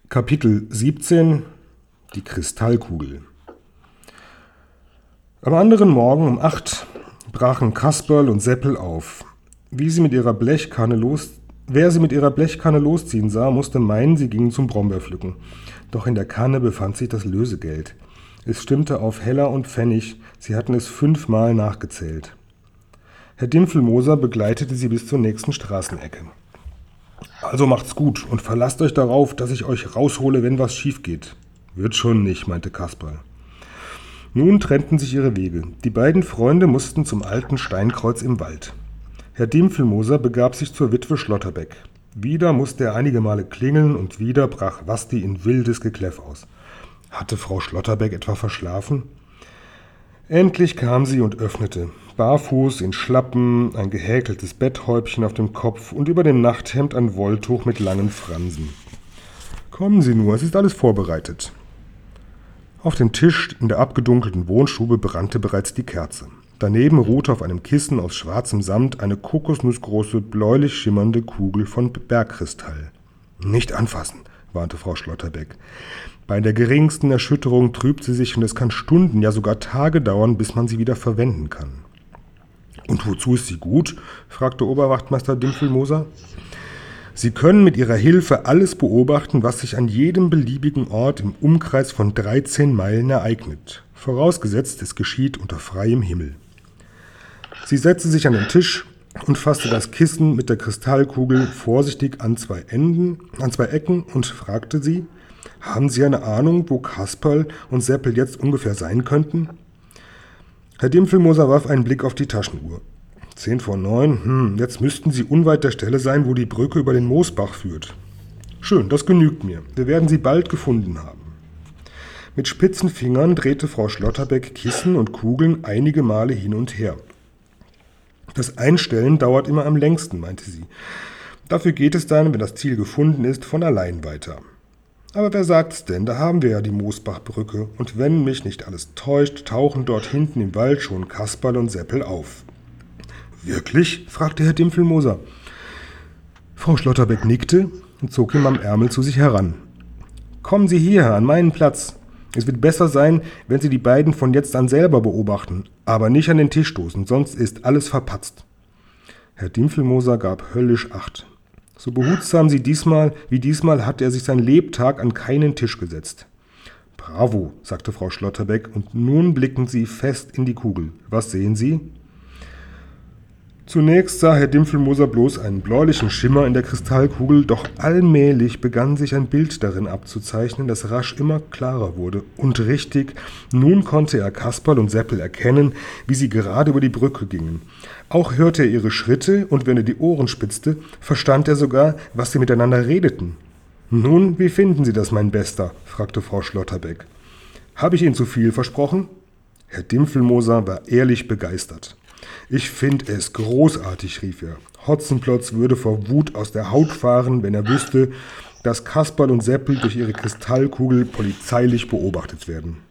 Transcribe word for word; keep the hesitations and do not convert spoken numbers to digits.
Kapitel siebzehn – Die Kristallkugel. Am anderen Morgen um acht brachen Kasperl und Seppel auf. Wie sie mit ihrer Blechkanne los, wer sie mit ihrer Blechkanne losziehen sah, musste meinen, sie gingen zum Brombeerpflücken. Doch in der Kanne befand sich das Lösegeld. Es stimmte auf Heller und Pfennig, sie hatten es fünfmal nachgezählt. Herr Dimpfelmoser begleitete sie bis zur nächsten Straßenecke. »Also macht's gut und verlasst euch darauf, dass ich euch raushole, wenn was schief geht.« »Wird schon nicht«, meinte Kasperl. Nun trennten sich ihre Wege. Die beiden Freunde mussten zum alten Steinkreuz im Wald. Herr Dimpfelmoser begab sich zur Witwe Schlotterbeck. Wieder musste er einige Male klingeln und wieder brach Wasti in wildes Gekläff aus. Hatte Frau Schlotterbeck etwa verschlafen? Endlich kam sie und öffnete. Barfuß, in Schlappen, ein gehäkeltes Betthäubchen auf dem Kopf und über dem Nachthemd ein Wolltuch mit langen Fransen. »Kommen Sie nur, es ist alles vorbereitet.« Auf dem Tisch in der abgedunkelten Wohnstube brannte bereits die Kerze. Daneben ruhte auf einem Kissen aus schwarzem Samt eine kokosnussgroße, bläulich schimmernde Kugel von Bergkristall. »Nicht anfassen«, warnte Frau Schlotterbeck. »Bei der geringsten Erschütterung trübt sie sich und es kann Stunden, ja sogar Tage dauern, bis man sie wieder verwenden kann.« »Und wozu ist sie gut?« fragte Oberwachtmeister Dimpfelmoser. »Sie können mit ihrer Hilfe alles beobachten, was sich an jedem beliebigen Ort im Umkreis von dreizehn Meilen ereignet, vorausgesetzt es geschieht unter freiem Himmel.« Sie setzte sich an den Tisch und fasste das Kissen mit der Kristallkugel vorsichtig an zwei Enden, an zwei Ecken und fragte sie: »Haben Sie eine Ahnung, wo Kasperl und Seppel jetzt ungefähr sein könnten?« Herr Dimpfelmoser warf einen Blick auf die Taschenuhr. Zehn vor neun, hm, jetzt müssten sie unweit der Stelle sein, wo die Brücke über den Moosbach führt. »Schön, das genügt mir. Wir werden sie bald gefunden haben.« Mit spitzen Fingern drehte Frau Schlotterbeck Kissen und Kugeln einige Male hin und her. »Das Einstellen dauert immer am längsten«, meinte sie. »Dafür geht es dann, wenn das Ziel gefunden ist, von allein weiter.« »Aber wer sagt's denn? Da haben wir ja die Moosbachbrücke. Und wenn mich nicht alles täuscht, tauchen dort hinten im Wald schon Kasperl und Seppel auf.« »Wirklich?« fragte Herr Dimpfelmoser. Frau Schlotterbeck nickte und zog ihn am Ärmel zu sich heran. »Kommen Sie hierher, an meinen Platz. Es wird besser sein, wenn Sie die beiden von jetzt an selber beobachten, aber nicht an den Tisch stoßen, sonst ist alles verpatzt.« Herr Dimpfelmoser gab höllisch Acht. So behutsam sie diesmal, wie diesmal hatte er sich sein Lebtag an keinen Tisch gesetzt. »Bravo«, sagte Frau Schlotterbeck, und nun blicken Sie fest in die Kugel. Was sehen Sie? Zunächst sah Herr Dimpfelmoser bloß einen bläulichen Schimmer in der Kristallkugel, doch allmählich begann sich ein Bild darin abzuzeichnen, das rasch immer klarer wurde. Und richtig, nun konnte er Kasperl und Seppel erkennen, wie sie gerade über die Brücke gingen. Auch hörte er ihre Schritte, und wenn er die Ohren spitzte, verstand er sogar, was sie miteinander redeten. »Nun, wie finden Sie das, mein Bester?« fragte Frau Schlotterbeck. »Habe ich Ihnen zu viel versprochen?« Herr Dimpfelmoser war ehrlich begeistert. »Ich finde es großartig«, rief er. Hotzenplotz würde vor Wut aus der Haut fahren, wenn er wüsste, dass Kasperl und Seppel durch ihre Kristallkugel polizeilich beobachtet werden.